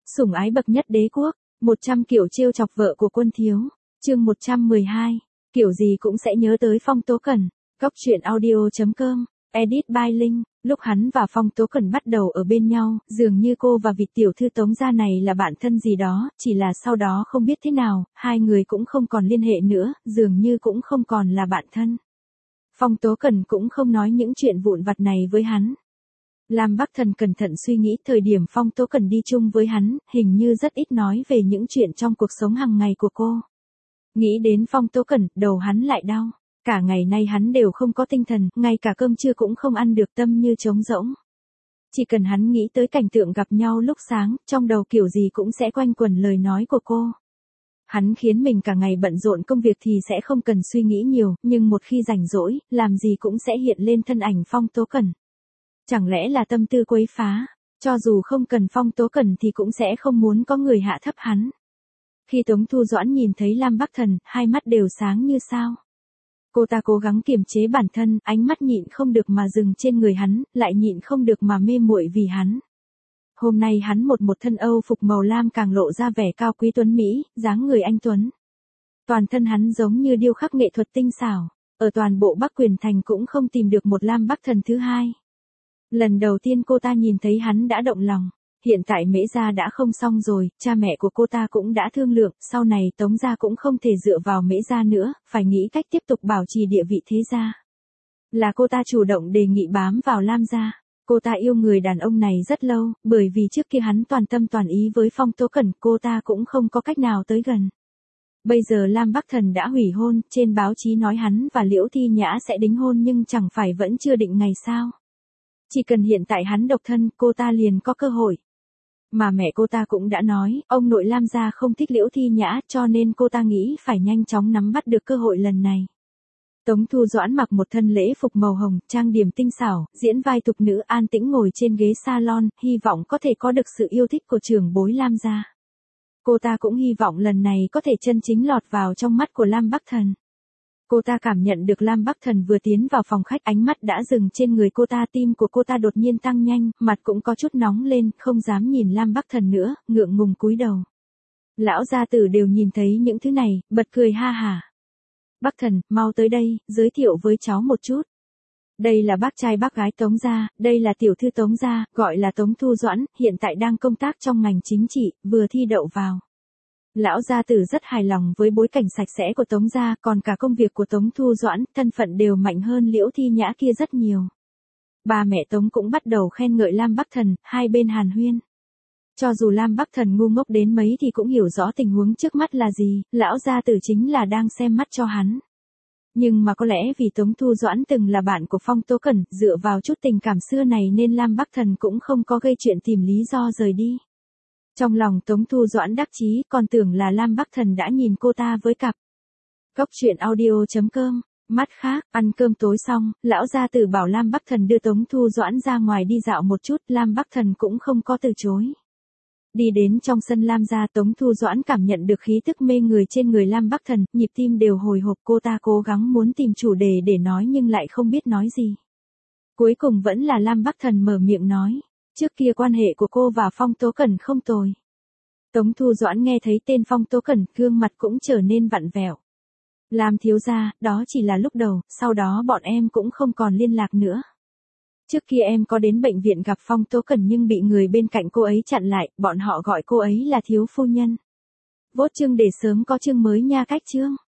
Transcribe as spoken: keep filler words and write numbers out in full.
Sủng ái bậc nhất đế quốc, một trăm kiểu trêu chọc vợ của quân thiếu. Chương một trăm mười hai, kiểu gì cũng sẽ nhớ tới Phong Tố Cẩn. Góc truyện audio chấm com, edit by Linh. Lúc hắn và Phong Tố Cẩn bắt đầu ở bên nhau, dường như cô và vịt tiểu thư Tống gia này là bạn thân gì đó, chỉ là sau đó không biết thế nào, hai người cũng không còn liên hệ nữa, dường như cũng không còn là bạn thân. Phong Tố Cẩn cũng không nói những chuyện vụn vặt này với hắn. Lam Bắc Thần cẩn thận suy nghĩ thời điểm Phong Tố Cẩn đi chung với hắn, hình như rất ít nói về những chuyện trong cuộc sống hàng ngày của cô. Nghĩ đến Phong Tố Cẩn, đầu hắn lại đau. Cả ngày nay hắn đều không có tinh thần, ngay cả cơm trưa cũng không ăn được, tâm như trống rỗng. Chỉ cần hắn nghĩ tới cảnh tượng gặp nhau lúc sáng, trong đầu kiểu gì cũng sẽ quanh quẩn lời nói của cô. Hắn khiến mình cả ngày bận rộn công việc thì sẽ không cần suy nghĩ nhiều, nhưng một khi rảnh rỗi, làm gì cũng sẽ hiện lên thân ảnh Phong Tố Cẩn. Chẳng lẽ là tâm tư quấy phá, cho dù không cần Phong Tố Cẩn thì cũng sẽ không muốn có người hạ thấp hắn. Khi Tống Thu Doãn nhìn thấy Lam Bắc Thần, hai mắt đều sáng như sao. Cô ta cố gắng kiềm chế bản thân, ánh mắt nhịn không được mà dừng trên người hắn, lại nhịn không được mà mê muội vì hắn. Hôm nay hắn một một thân Âu phục màu lam càng lộ ra vẻ cao quý tuấn mỹ, dáng người anh tuấn. Toàn thân hắn giống như điêu khắc nghệ thuật tinh xảo, ở toàn bộ Bắc Quyền Thành cũng không tìm được một Lam Bắc Thần thứ hai. Lần đầu tiên cô ta nhìn thấy hắn đã động lòng. Hiện tại Mễ gia đã không xong rồi, cha mẹ của cô ta cũng đã thương lượng, sau này Tống gia cũng không thể dựa vào Mễ gia nữa, phải nghĩ cách tiếp tục bảo trì địa vị thế gia. Là cô ta chủ động đề nghị bám vào Lam gia. Cô ta yêu người đàn ông này rất lâu, bởi vì trước kia hắn toàn tâm toàn ý với Phong Tố Cẩn, cô ta cũng không có cách nào tới gần. Bây giờ Lam Bắc Thần đã hủy hôn, trên báo chí nói hắn và Liễu Thi Nhã sẽ đính hôn nhưng chẳng phải vẫn chưa định ngày sao. Chỉ cần hiện tại hắn độc thân, cô ta liền có cơ hội. Mà mẹ cô ta cũng đã nói, ông nội Lam gia không thích Liễu Thi Nhã, cho nên cô ta nghĩ phải nhanh chóng nắm bắt được cơ hội lần này. Tống Thu Doãn mặc một thân lễ phục màu hồng, trang điểm tinh xảo, diễn vai tục nữ an tĩnh ngồi trên ghế salon, hy vọng có thể có được sự yêu thích của trưởng bối Lam gia. Cô ta cũng hy vọng lần này có thể chân chính lọt vào trong mắt của Lam Bắc Thần. Cô ta cảm nhận được Lam Bắc Thần vừa tiến vào phòng khách, ánh mắt đã dừng trên người cô ta, tim của cô ta đột nhiên tăng nhanh, mặt cũng có chút nóng lên, không dám nhìn Lam Bắc Thần nữa, ngượng ngùng cúi đầu. Lão gia tử đều nhìn thấy những thứ này, bật cười ha hả. Bắc Thần, mau tới đây, giới thiệu với cháu một chút. Đây là bác trai bác gái Tống gia, đây là tiểu thư Tống gia, gọi là Tống Thu Doãn, hiện tại đang công tác trong ngành chính trị, vừa thi đậu vào. Lão gia tử rất hài lòng với bối cảnh sạch sẽ của Tống gia, còn cả công việc của Tống Thu Doãn, thân phận đều mạnh hơn Liễu Thi Nhã kia rất nhiều. Ba mẹ Tống cũng bắt đầu khen ngợi Lam Bắc Thần, hai bên hàn huyên. Cho dù Lam Bắc Thần ngu ngốc đến mấy thì cũng hiểu rõ tình huống trước mắt là gì, lão gia tử chính là đang xem mắt cho hắn. Nhưng mà có lẽ vì Tống Thu Doãn từng là bạn của Phong Tố Cẩn, dựa vào chút tình cảm xưa này nên Lam Bắc Thần cũng không có gây chuyện tìm lý do rời đi. Trong lòng Tống Thu Doãn đắc chí, còn tưởng là Lam Bắc Thần đã nhìn cô ta với cặp. Góc truyện audio chấm com. Mắt khác, ăn cơm tối xong, lão gia tử bảo Lam Bắc Thần đưa Tống Thu Doãn ra ngoài đi dạo một chút, Lam Bắc Thần cũng không có từ chối. Đi đến trong sân Lam gia, Tống Thu Doãn cảm nhận được khí tức mê người trên người Lam Bắc Thần, nhịp tim đều hồi hộp, cô ta cố gắng muốn tìm chủ đề để nói nhưng lại không biết nói gì. Cuối cùng vẫn là Lam Bắc Thần mở miệng nói. Trước kia quan hệ của cô và Phong Tố Cẩn không tồi. Tống Thu Doãn nghe thấy tên Phong Tố Cẩn, gương mặt cũng trở nên vặn vẹo. Lam thiếu gia, đó chỉ là lúc đầu, sau đó bọn em cũng không còn liên lạc nữa. Trước kia em có đến bệnh viện gặp Phong Tố Cẩn nhưng bị người bên cạnh cô ấy chặn lại, bọn họ gọi cô ấy là thiếu phu nhân. Vote chương để sớm có chương mới nha, cách chương.